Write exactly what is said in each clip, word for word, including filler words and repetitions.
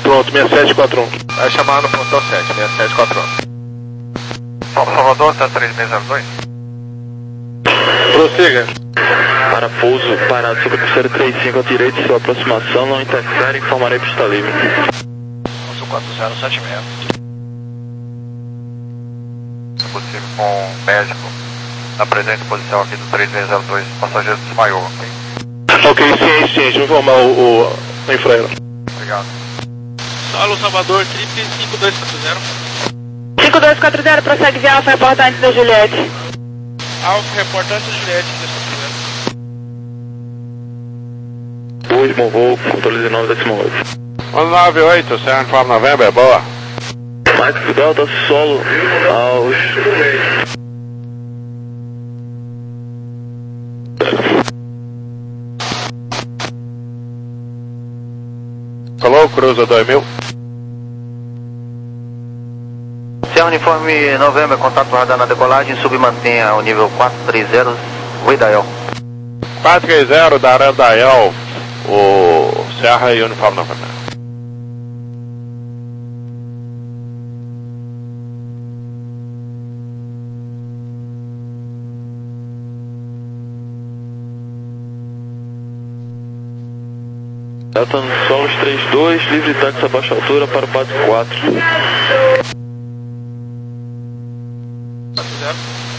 pronto, seis sete quatro um. Vai chamar no ponto sete, seis sete quatro um. Salvador, tá três seis zero dois. Prossiga. Para pouso, parado sobre o cruzeiro trinta e cinco à direita, sua aproximação não interfere, informarei pista livre. Nosso quatro zero sete seis. Se possível com médico, na presença policial aqui do três seis zero dois, passageiro desmaiou, ok? Ok, ciente, ciente, vou informar o, o, o infraero. Obrigado. Solo Salvador, triplo cinco dois quatro zero. cinco dois quatro zero, prossegue via Alfa, reportante da Juliette. Alfa, reportante da Juliette, dois quatro zero. Último voo, controle de nove décimo oito. um nove oito, Sierra Farm November, boa. Mike Delta, solo aos... Alô, Cruza dois mil. Sierra Uniforme November, contato radar na decolagem, submantenha o nível quatro três zero, Ruidael. quatro três zero, da Arandael, o Sierra Uniforme November. Delta no solos trinta e dois, livre de táxi a baixa altura para o quatro quatro. quatro zero.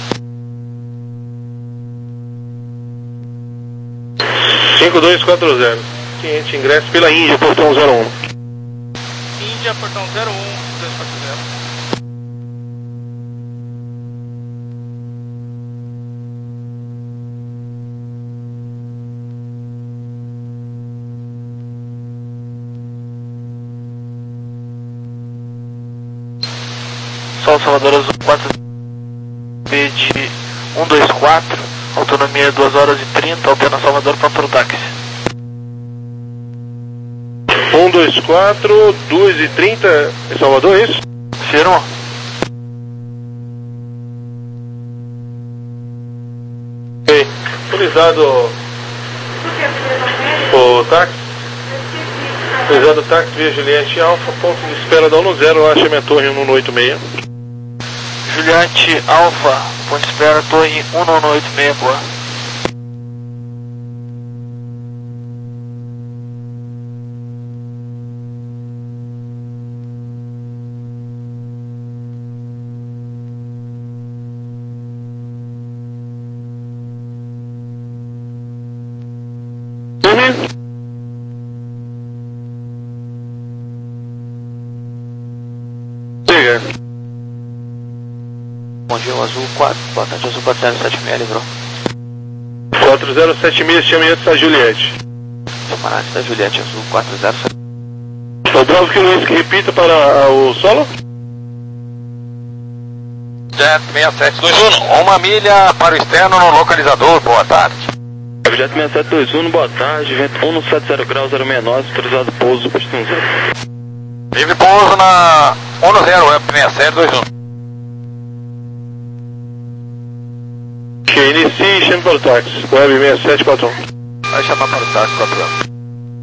cinco dois quatro zero. Ciente, ingresso pela Índia, portão zero um. Índia, portão zero um dois quatro zero. Sol Salvador Azul quatro B de um dois quatro, autonomia duas horas e trinta, altera Salvador para o táxi. um dois quatro, duas e trinta, em Salvador, é isso? Firma? Ok. Autorizado o táxi. Autorizado o táxi via Juliette Alfa, ponto de espera da um zero, acha minha torre um um oito seis. Juliette Alfa, ponto de espera, torre um nove oito seis, boa. Siga. Bom dia, o Azul quatro, portante Azul quatro zero sete seis, livrou. quatro zero sete seis, chame antes da Juliette. Camarada da Juliette Azul quatro zero sete. O Bravo que Luiz que repita para o solo. Jet seis sete dois um, uma milha para o externo no localizador, boa tarde. Jet seis sete dois um, boa tarde, vento um no sete zero graus zero seis nove, autorizado pouso, posto um zero. Livre pouso na um zero, web seis sete dois um. Que inicie e chame para o táxi, web seis sete quatro um. Vai chamar para o táxi quatro um.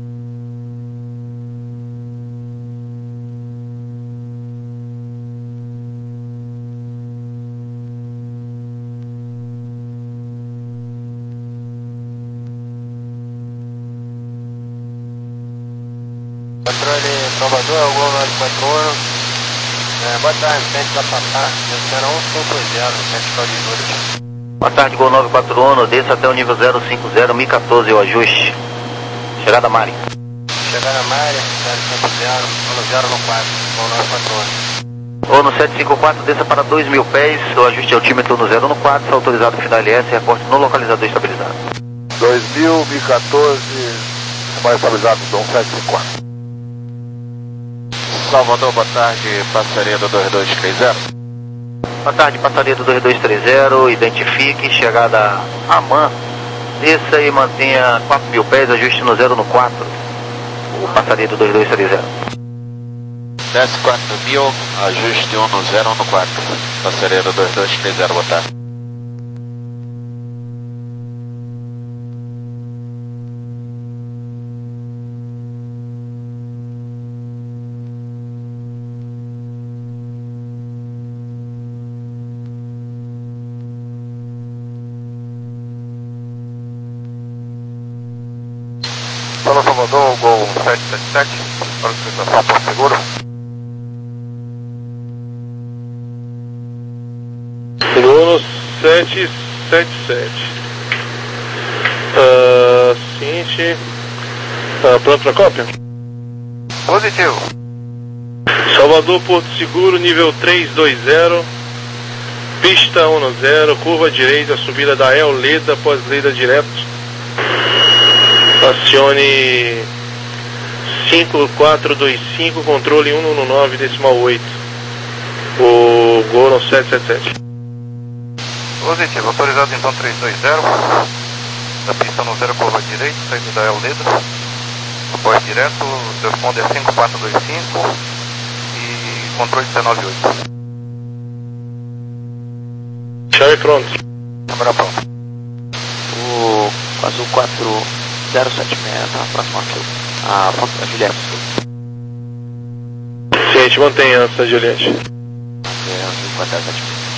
Controle Salvador, Gol nove quatro um. É, boa tarde, centro da Patá, descendo um cinco zero, centro de Júlio. Boa tarde, Gol nove quatro um, desça até o nível zero cinco zero, M quatorze, o ajuste. Chegada Mari. Chegada Mari, zero cinco zero, um zero no quatro, Gol nove quatro um. Ou no sete cinco quatro, desça para dois mil pés, o ajuste altímetro no zero no quatro, autorizado final L S, reporte no localizador estabilizado. dois mil, M quatorze, mais estabilizado, Dom sete cinco quatro. Salvador, boa tarde, passaria do dois dois três zero. Boa tarde, passaria do dois dois três zero, identifique, chegada Aman, desça e mantenha quatro mil pés, ajuste no zero no quatro, o passaria do dois dois três zero. Desce quatro mil, ajuste um no zero no quatro, passaria do dois dois três zero, boa tarde. sete sete sete, para utilização por seguro. Seguro sete sete sete. Uh, seguinte. Uh, pronto para cópia? Positivo. Salvador Porto Seguro, nível trezentos e vinte. Pista dez, curva direita, subida da El Leda, após Leda direto. Acione cinco quatro dois cinco, controle cento e nove decimal oito. O Goron sete sete sete. Positivo, autorizado então trezentos e vinte. Da pista no zero, curva direita, saída da El Leda. Após direto, o seu responde é cinco quatro dois cinco e controle dezenove oito. Chave pronto. Câmera pronta. O Azul quatro zero sete seis, tá próximo aqui. A ponta da Juliette. Ciente, mantenha essa Juliette. É, Azul quatro zero sete seis.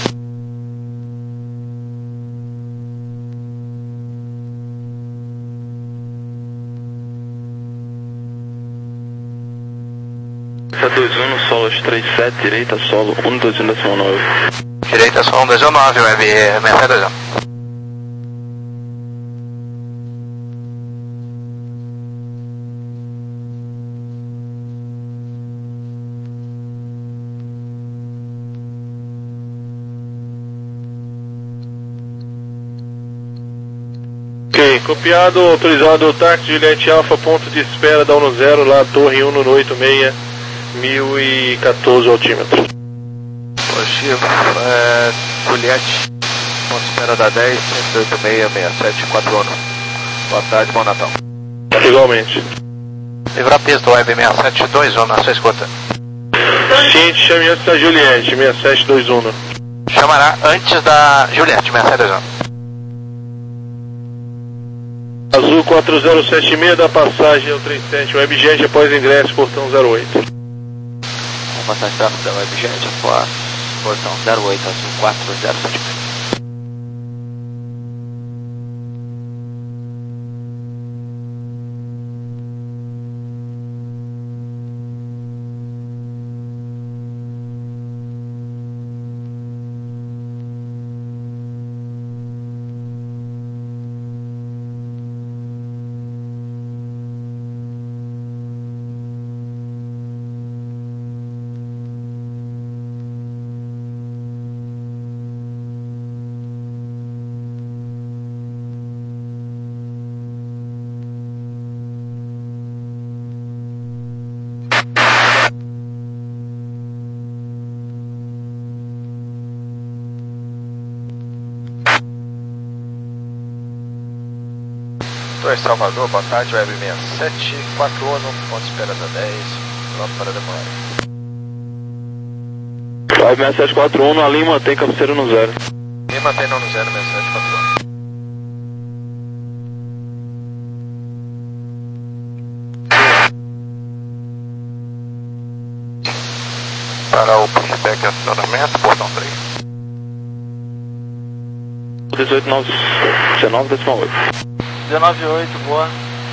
dois um, solo três sete, direita, solo um dois um decimal nove. Direita, solo um dois um nove, web sessenta e dois. Ok, copiado, autorizado o táxi Juliette Alfa, ponto de espera da um zero, lá torre um no oito seis, mil e quatorze altímetro. Positivo, é, Juliette, ponto de espera da dez, cento e oito seis seis sete quatro um. Boa tarde, bom Natal. Igualmente. Livrar pista, web sessenta e sete dois um, na sua escuta. Ciente, chame antes da Juliette, sessenta e sete dois um. Chamará antes da Juliette, sessenta e sete dois um. Azul quatro zero sete seis, da passagem ao trinta e sete, Webjet após ingresso, portão zero oito. Vamos passar a tráfego da Webjet após portão zero oito, Azul quatro zero sete seis. dois Salvador, boa tarde, web sessenta e sete quatro um, ponto de espera da dez, pronto para demorar. Web sessenta e sete quatro um, na linha mantém cabeceira no zero. E mantém não no zero, sessenta e sete quatro um. Para o pushback acionamento, portão três. dezoito nove dezenove decimal oito. dezenove oito, boa.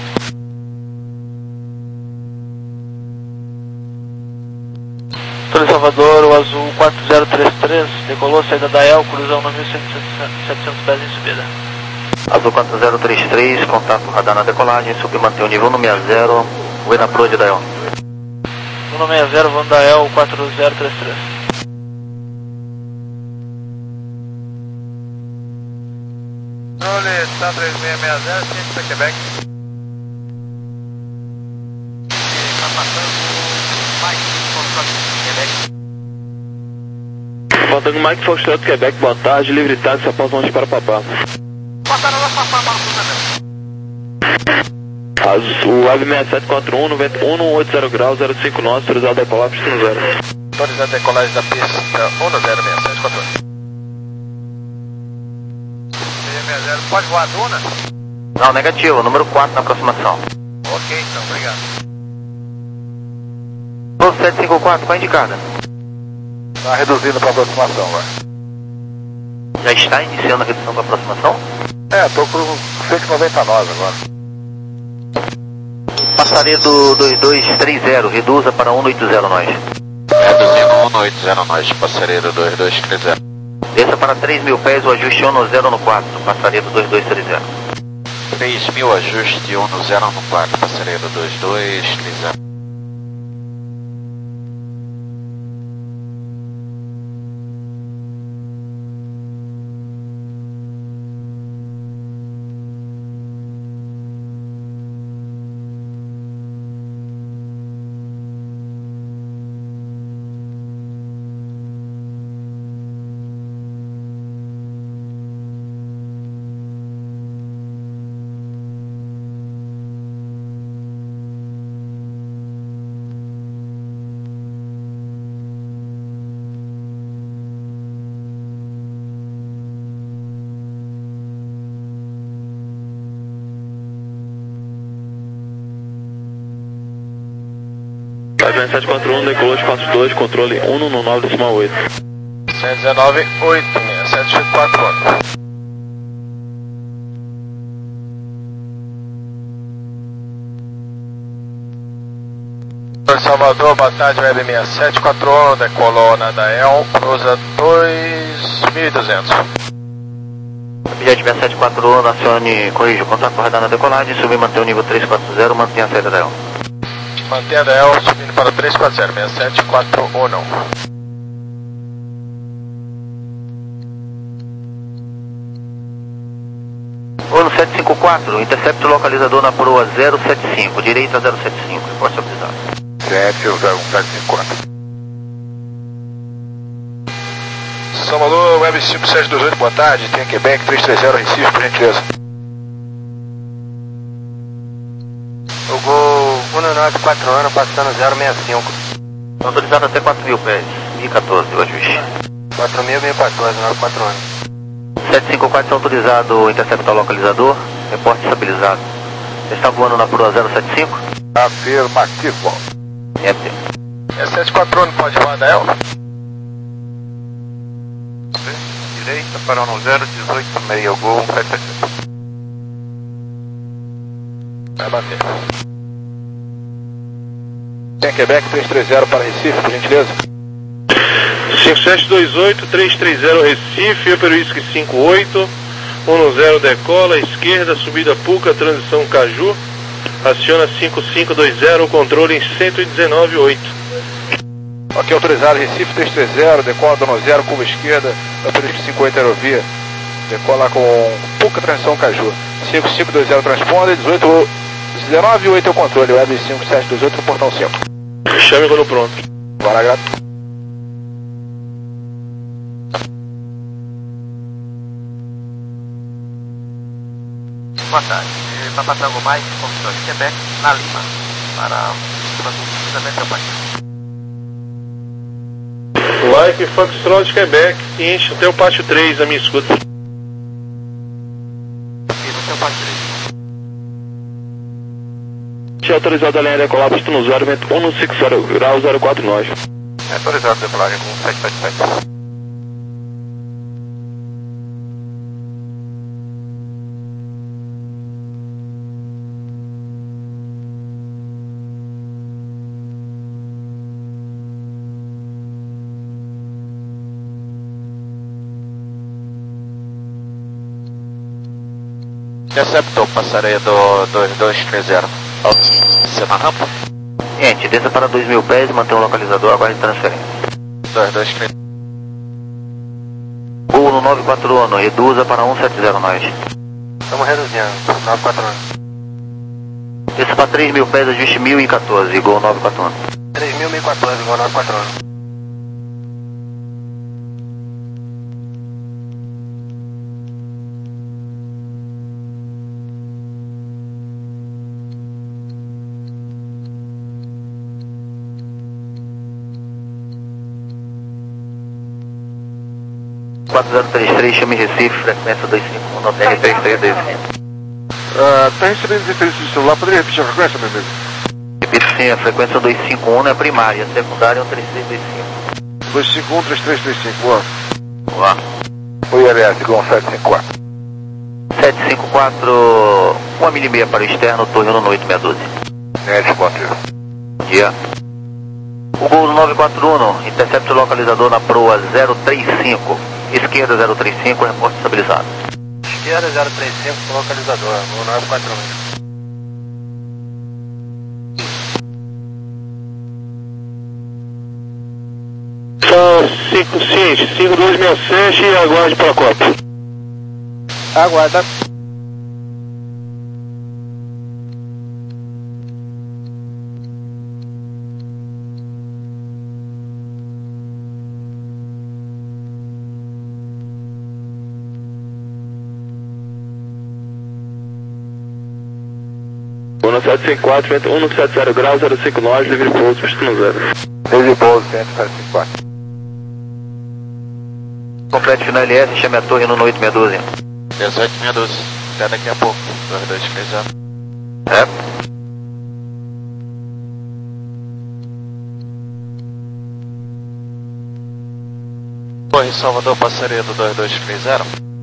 Torre Salvador, o Azul quatro zero três três, decolou, saída da El, cruzão no mil e setecentos pés em subida. Azul quatro zero três três, contato radar na decolagem, subir mantém o nível no sessenta, o na approach da El. No sessenta, vão da El quatro zero três três. Controle Star três seis seis zero, ciente para Quebec. Está passando Mike Foxtrot, Quebec. Faltando Mike Foxtrot, Quebec, boa tarde, livre táxi após longe para Papá. Passaram lá para para o cruzamento. Azul, web sessenta e sete quatro um, noventa e um, oitenta graus, zero cinco nós, autorizado a decolar, pista no zero. Autorizado a decolagem da pista um zero sessenta e sete quatro um. Pode voar a Duna? Não, negativo, número quatro na aproximação. Ok, então, obrigado. sete cinco quatro, qual a indicada? Está reduzindo para aproximação agora. Já está iniciando a redução para aproximação? É, estou com cento e noventa nós agora. Passaredo dois dois três zero, reduza para um oito zero nós. Reduzindo um oito zero nós, Passaredo dois dois três zero. Desça para três mil pés, o ajuste um zero no quatro, Passaredo dois dois três zero. três mil, ajuste um zero no quatro, Passaredo dois dois três zero. Avião sete quatro um, decolou quatro dois, controle um no nove decimal oito. cento e dezenove, oito, seis sete quatro um. Salvador, boa tarde, Web seis sete quatro um, decolou na Dael, cruza dois mil e duzentos. Jet seis sete quatro um, acione, corrija, contato com radar na decolagem, subir, manter o nível três quatro zero, mantenha a saída da Dael. Mantenha a Dael, subindo para três quatro zero, seis sete quatro um. Ono sete cinco quatro, intercepto localizador na proa zero sete cinco, direita zero sete cinco, pode ser utilizado. sete zero um sete cinco quatro. Salvador, Web cinco sete dois oito, boa tarde, tem Quebec três três zero, Recife, por gentileza. O Gol um nove quatro um, passando zero seis cinco. Autorizado até quatro mil pés, mil e quatorze, o ajuste. quatro mil, mil e quatorze, nove quatro um. sete cinco quatro, autorizado, interceptar localizador, reporte estabilizado. Está voando na proa zero sete cinco? Afirmativo. Enter. seis sete quatro um, pode voar Dael? Direita para um zero dezoito meio, Gol um sete sete sete. Vai bater. Tem Quebec três três zero para Recife, por gentileza. cinco sete dois oito, três três zero Recife, Upper Whisky cinco oito, um zero decola, esquerda, subida Puca, transição Caju, aciona cinco cinco dois zero, controle em cento e dezenove oito. Ok, autorizado, Recife três três zero, decola dono zero, curva esquerda, Upper Whisky cinco oito aerovia, decola com Puca, transição Caju, cinco cinco dois zero transponder, dezoito, dezenove oito é o controle, Web cinco sete dois oito, portão cinco. Chame quando pronto. Bora, gato. Boa tarde. Para passar algo mais, confusão de Quebec, na Lima, para o cruzamento da partida. Like Foxtrot Quebec, enche até o pátio três, a minha escuta. Aqui no seu pátio três. Autorizado a linha decolar, posto no zero, vento um cinco zero grau, zero quatro nós. É autorizado a decolagem com sete sete sete. Interceptou, Passaredo dois dois três zero. Você na rampa? Gente, desça para dois mil pés, mantém o localizador, aguarde transferência. dois dois três. Gol no nove quatro um, reduza para um sete zero nós. Estamos reduzindo, nove quatro um. Desça para três mil pés, ajuste mil e quatorze, Gol nove quatro um. três mil, mil e quatorze, Gol nove quatro um. quatro zero três três, chame Recife, frequência dois cinco um, nove R três três dois. Está recebendo interferência de celular, poderia repetir a frequência, meu amigo? Repito sim, a frequência dois cinco um é a primária, a secundária é um três três dois cinco. dois cinco um, três três três cinco, boa. Boa. O I L S, Gol sete cinco quatro. sete cinco quatro, uma milha e meia para o externo, torre um oito seis doze. É responsivo. Bom dia. O Gol nove quatro um, intercepta o localizador na proa zero três cinco. Esquerda zero três cinco, reporte estabilizado. Esquerda zero três cinco, localizador, Gol nove quatro um. São cinco ciente, cinco dois seis sete e aguarde pela Copa. Aguarda. um sete cinco quatro, vento um sete zero graus, zero cinco nove, livre pouso, pista no zero. Livre pouso, cento e sete cinco quatro. Complete final L S, chame a torre no oito meia dúzia. dezoito meia dúzia. Até daqui a pouco. dois dois três zero. É. Torre Salvador, parceria do dois dois três zero.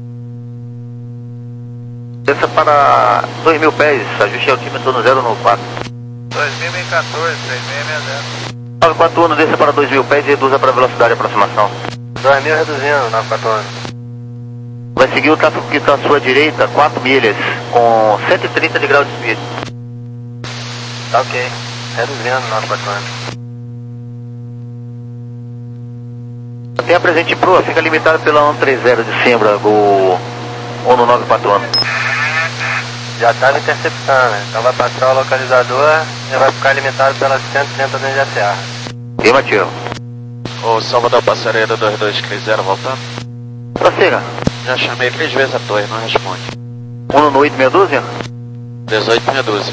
Desça para dois mil pés, ajuste altímetro no zero no quatro. dois mil e quatorze, três seis seis zero. nove quatro um, desça para dois mil pés e reduza para a velocidade de aproximação. dois mil reduzindo, nove quatro um. Vai seguir o tráfego que está à sua direita, quatro milhas, com cento e trinta de grau de speed. Tá ok. Reduzindo, nove quatro um. Mantenha presente em proa, fica limitado pela um três zero de Simbra, o ONU nove quatro um. Já estava interceptando, então vai passar o localizador e vai ficar limitado pelas cento e trinta dentro da serra. Afirmativo. O Salvador, parceria do dois dois três zero, voltando. Prossiga. Já chamei três vezes a torre, não responde. ONU no oito meia dúzia? dezoito meia dúzia.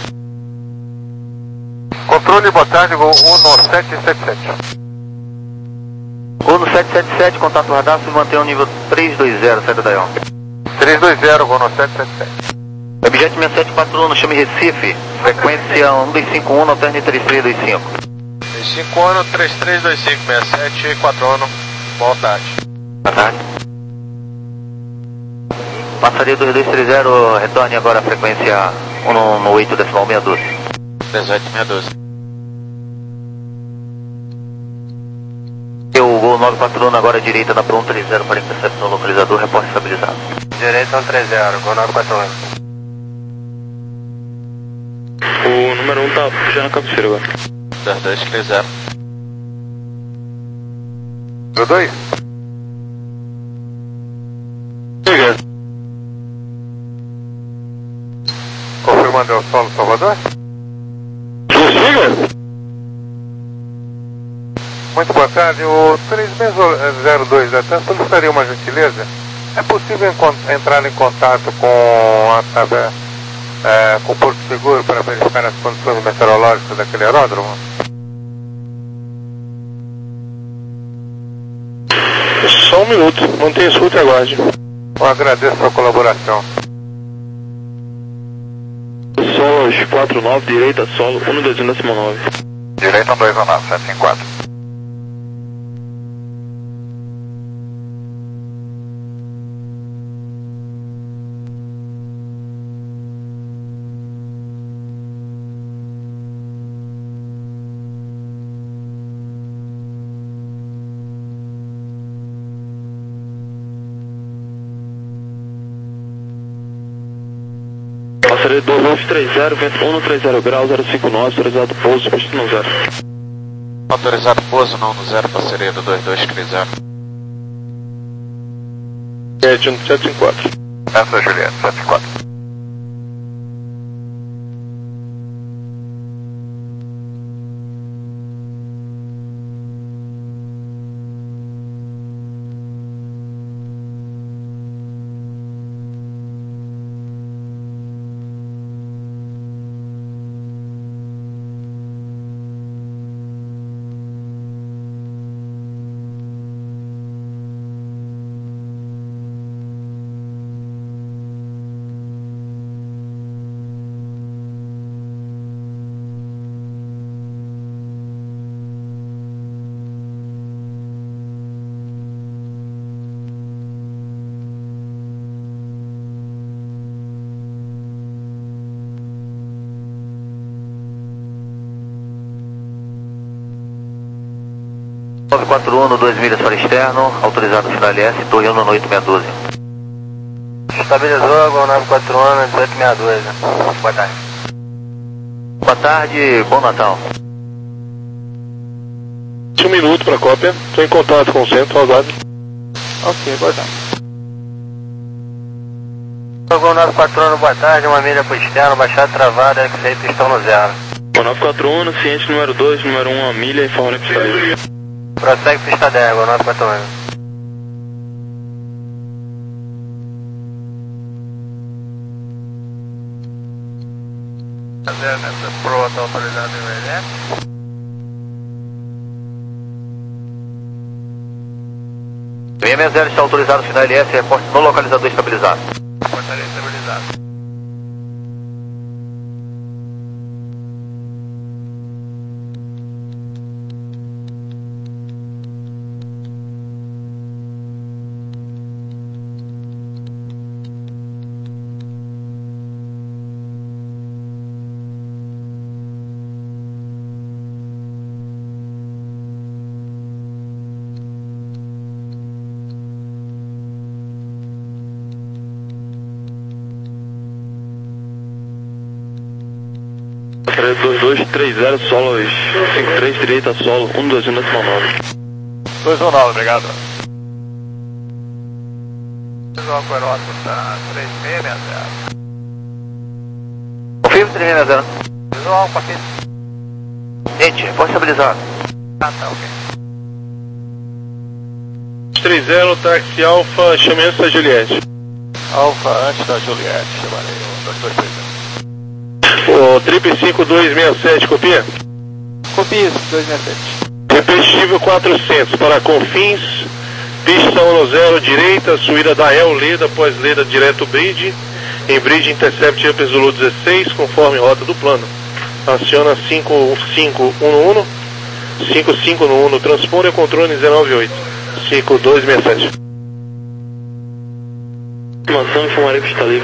Controle, boa tarde, Gol um sete sete sete. ONU sete sete sete, contato radar, se mantém o nível três dois zero, saída da I O N. três dois zero, Gol sete sete sete. Objeto seis sete quatro um, chame Recife, frequência um dois cinco um, alterne três três dois cinco. três cinco um, três três dois cinco, seis sete quatro um, boa tarde. Boa tarde. Passaria dois dois três zero, retorne agora a frequência um no oito decimal meia dúzia. dezoito meia dúzia. O Gol nove quatro um agora à direita da Pro um três zero para interceptar o localizador, reporte estabilizado. Direita um três zero, Gol nove quatro um. O número um tá puxando a cabeceira agora. dois dois três zero. Número dois? Liga. Confirmando, é o solo Salvador? Prossiga? Muito boa tarde, o três seis zero dois até solicitaria uma gentileza. É possível encont- entrar em contato com a tabela, é, com o Porto Seguro para verificar as condições meteorológicas daquele aeródromo? Só um minuto, mantenha escuta e aguarde. Eu agradeço a sua colaboração. Solos quatro nove, direita, solo um dois um decimal nove. Direito um dois um nove, sete cinco quatro. Passaria dois dois três zero, vento um três zero graus, zero cinco nove, autorizado pouso, pista no zero. Autorizado pouso, não no zero, parceria do dois dois três zero. É de um sete cinco quatro. Essa, Juliette, sete cinco quatro. nove quatro um, dois milhas para externo, autorizado final L S, Torre um no oito seis um. Estabilizou, Gol nove quatro um, dezoito sessenta e dois, né? Boa tarde. Boa tarde, bom Natal. Um minuto para a cópia, estou em contato com o centro, aguardo. Ok, aguardando. Gol nove quatro um, boa tarde, uma milha para externo, baixada travada, X aí, pistão no zero. Gol nove quatro um, ciente número dois, número um, uma milha, informando que está livre. Prossegue pista dez, Gol nove quatro um. Nessa proa está autorizado em V L S. seis seis zero está autorizado final L S, reporte no localizador estabilizado. Portaria estabilizada. dois dois três zero, solo cinco três, direita, solo um dois um decimal nove. dois um nove, obrigado. Visual Coerota, tá três seis seis zero. Confirme três seis zero. Visual, paquete. Gente, reporte estabilizado. Ah, tá, ok. três zero, táxi Alfa, chame antes da Juliette. Alfa, antes da Juliette, chamarei o dois dois três zero. O triplo cinco dois seis sete, copia? Copia dois seis sete. Repetitivo quatrocentos para Confins, pista um zero, direita, subida da El Leda, após Leda direto Bridge, em Bridge Intercept Upper Zulu dezesseis, conforme rota do plano. Aciona cinco cinco um no um, cinco cinco no um no transponder, controle dezenove oito, cinco dois seis sete. Informação, informarei que está livre.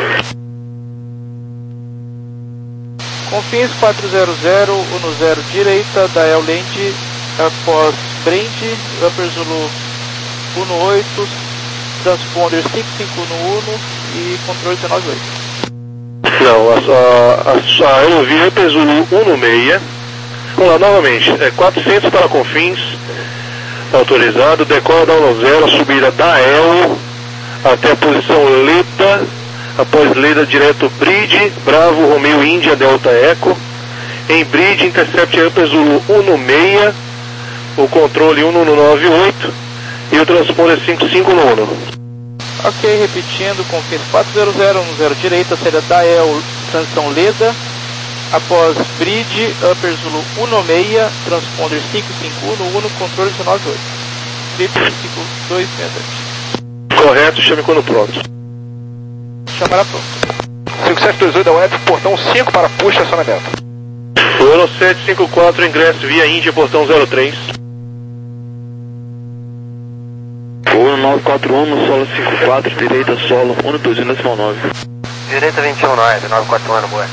Confins quatro zero zero, um zero direita, Dial Land, após Brand, Upper Zulu um oito, transponder cinco cinco um e controle dezenove oito. Não, a, a, a aerovia Upper Zulu um seis, vamos lá novamente, é quatrocentos para Confins, autorizado, decola da um zero, subida da El até a posição Leda, após Leda direto Bridge, Bravo, Romeo, Índia, Delta Eco, em Bridge, Intercept Upper Zulu um seis, o controle um nove oito e o transponder cinco cinco um um. Ok, repetindo, Confins quatro zero zero, um zero direita, saída da El, transição Leda, após Bridge, Upper Zulu um seis, transponder cinco cinco um um, controle dezenove oito. Triplo cinco dois seis sete. Correto, chame quando pronto. Chamará pronto. cinco sete dois oito da web, portão cinco para push estacionamento. Euro sete cinco quatro, ingresso via Índia, portão zero três. Ouro nove quatro um, solo cinco quatro, direita, solo um dois um decimal nove. Direita vinte e um nove, nove quatro um, boa.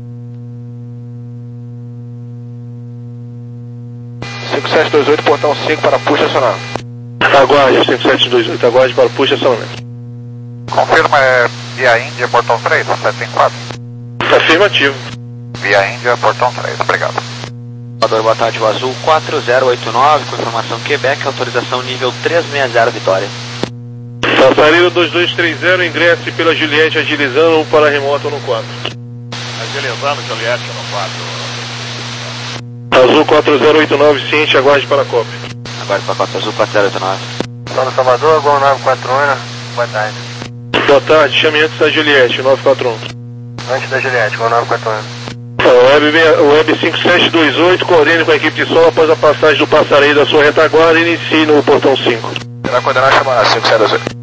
cinco sete dois oito, portão cinco para push estacionamento. Aguarde, cinco sete dois oito, aguarde para push estacionamento. Confirma, é via Índia, portão três, sete cinco quatro. Afirmativo. Via Índia, portão três, obrigado. Boa tarde, o Azul quatro zero oito nove, com informação Quebec, autorização nível três seis zero, Vitória. Passareira dois dois três zero, ingresse pela Juliette, agilizando para remoto no quatro. Agilizando, Juliette no quatro. Azul quatro zero oito nove, ciente, aguarde para a cópia. Aguarde para a cópia, Azul quatro zero oito nove. Solo Salvador, Gol nove quatro um, boa tarde. Boa tarde, chame antes da Juliette, nove quatro um. Antes da Juliette, Gol nove quatro um. Web, web cinco sete dois oito, coordene com a equipe de solo após a passagem do passareio da sua retaguarda e inicie no portão cinco. Será coordenar chamar cinco sete dois oito.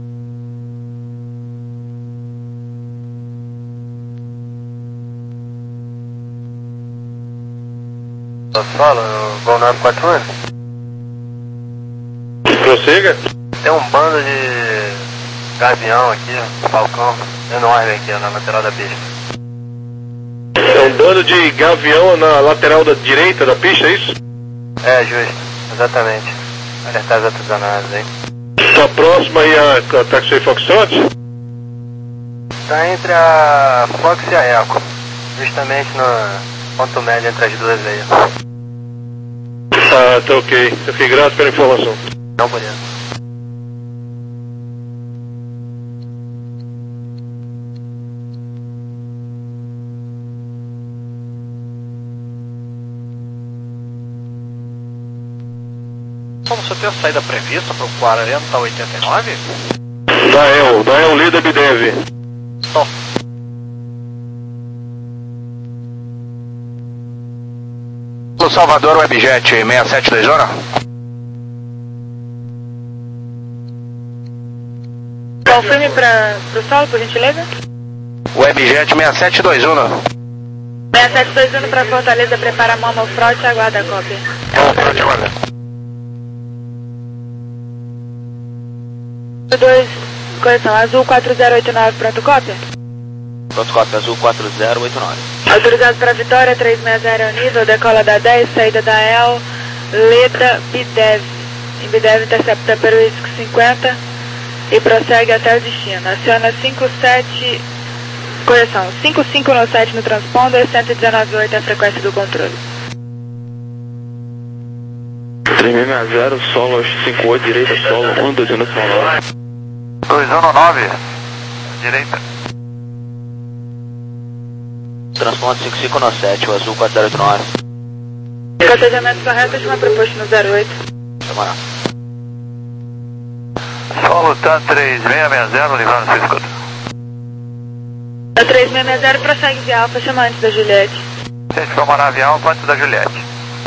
Solo, Gol nove quatro um. Prossiga. Tem um bando de gavião aqui, falcão, enorme aqui na lateral da pista. É um bando de gavião na lateral da direita da pista, é isso? É, justo, exatamente. Alertar as outras análises aí. Tá próxima aí a, a Taxi Foxtrot? Tá entre a Fox e a Eco. Justamente no ponto médio entre as duas aí. Ah, tá ok. Eu fiquei grato pela informação. Não, por isso. Como você tem a saída prevista para o quarenta oitenta e nove? Dael, Dael Lida Bidev. Só. No Salvador, Webjet seis sete dois um. Confirme para o solo, por gentileza. Webjet seis sete dois um. seis sete dois um para Fortaleza, prepara a Momo Front, aguarda a cópia. dois, correção, azul quatro zero oito nove, pronto, cópia? Pronto, cópia, azul quatro zero oito nove. Autorizado para Vitória, três seis zero é o nível, decola da dez, saída da El, Leda, Bidev. Em Bidev intercepta Peruísco cinquenta e prossegue até o destino. Aciona cinco sete, correção, cinco cinco no sete no transponder, cento e dezenove vírgula oito é a frequência do controle. três seis seis zero, solo cinco oito, direita, solo um dois um solo. dois um nove, direita. Transponder cinco cinco no sete, o azul quatro zero oito nove. Cotejamento correto, chama proposto no zero oito. Chama lá. Solo tá três seis seis zero, livrando sua escuta. A três seis seis zero prossegue via Alfa, chama antes da Juliette. Gente, foi uma nave alfa antes da Juliette.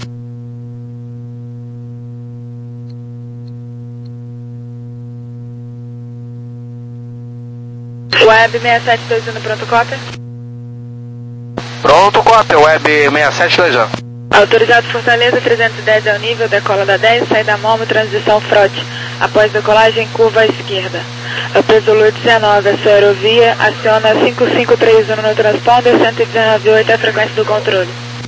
Web seis sete dois um, pronto, cópia? Pronto, cópia, Web seis sete dois um. Autorizado Fortaleza, trezentos e dez é o nível, decola da dez, sai da Momo, transição frote. Após decolagem, curva à esquerda. Upper Zulu dezenove, a sua aerovia, aciona cinco cinco três um no transponder, cento e dezenove vírgula oito é a frequência do controle.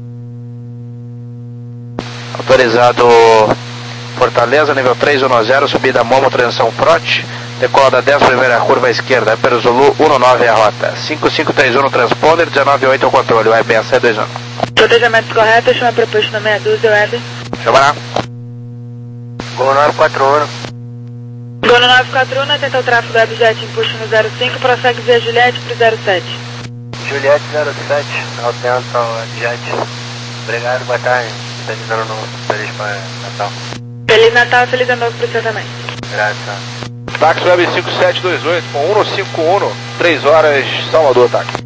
Autorizado Fortaleza, nível três um zero, subida Momo, transição frote. Decola da dez, primeira curva à esquerda, Upper Zulu dezenove é a rota. cinco cinco três um no transponder, dezenove vírgula oito é o controle, Web seis sete dois um. Protejamento correto, chama proposto no meia dúzia, Web. Chama lá. Gol nove quatro um. Gol no nove quatro um, tenta o tráfego do Webjet, impulso no zero cinco, prossegue via Juliette pro zero sete. Juliette zero sete, atento ao Webjet. Obrigado, boa tarde. Feliz ano novo, feliz para Natal. Feliz Natal, feliz ano novo pro seu também. Graças. Táxi Web cinco sete dois oito com um cinco um, três horas, Salvador, táxi.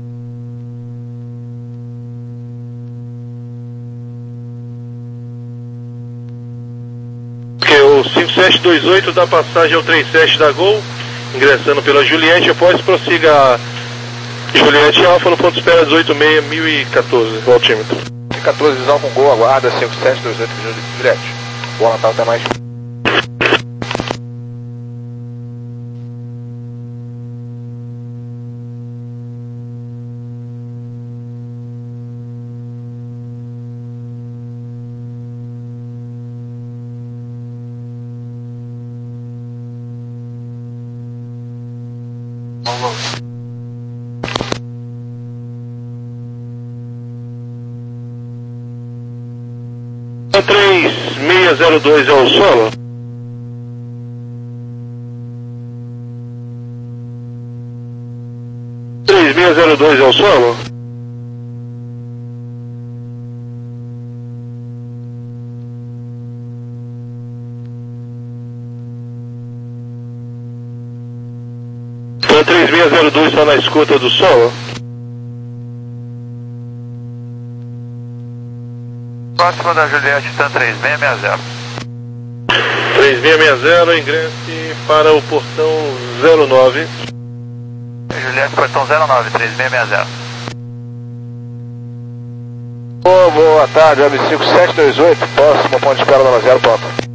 Que o cinco sete dois oito dá passagem ao três sete da Gol, ingressando pela Juliette, após prossiga a Juliette Alfa no ponto de espera dezoito seis mil e quatorze, o altímetro. quatorze visão com Gol, aguarda cinco sete dois oito Juliette. Boa Natal, até mais. três seis zero dois é o solo. três seis zero dois é o solo. Então três seis zero dois está na escuta do solo. Próximo da Juliette, tá três seis seis zero. três seis seis zero, ingresse para o portão zero nove. Juliette, portão zero nove, três seis seis zero. Oh, boa tarde, Web cinco sete dois oito, próximo ponto de espera da zero, pronto.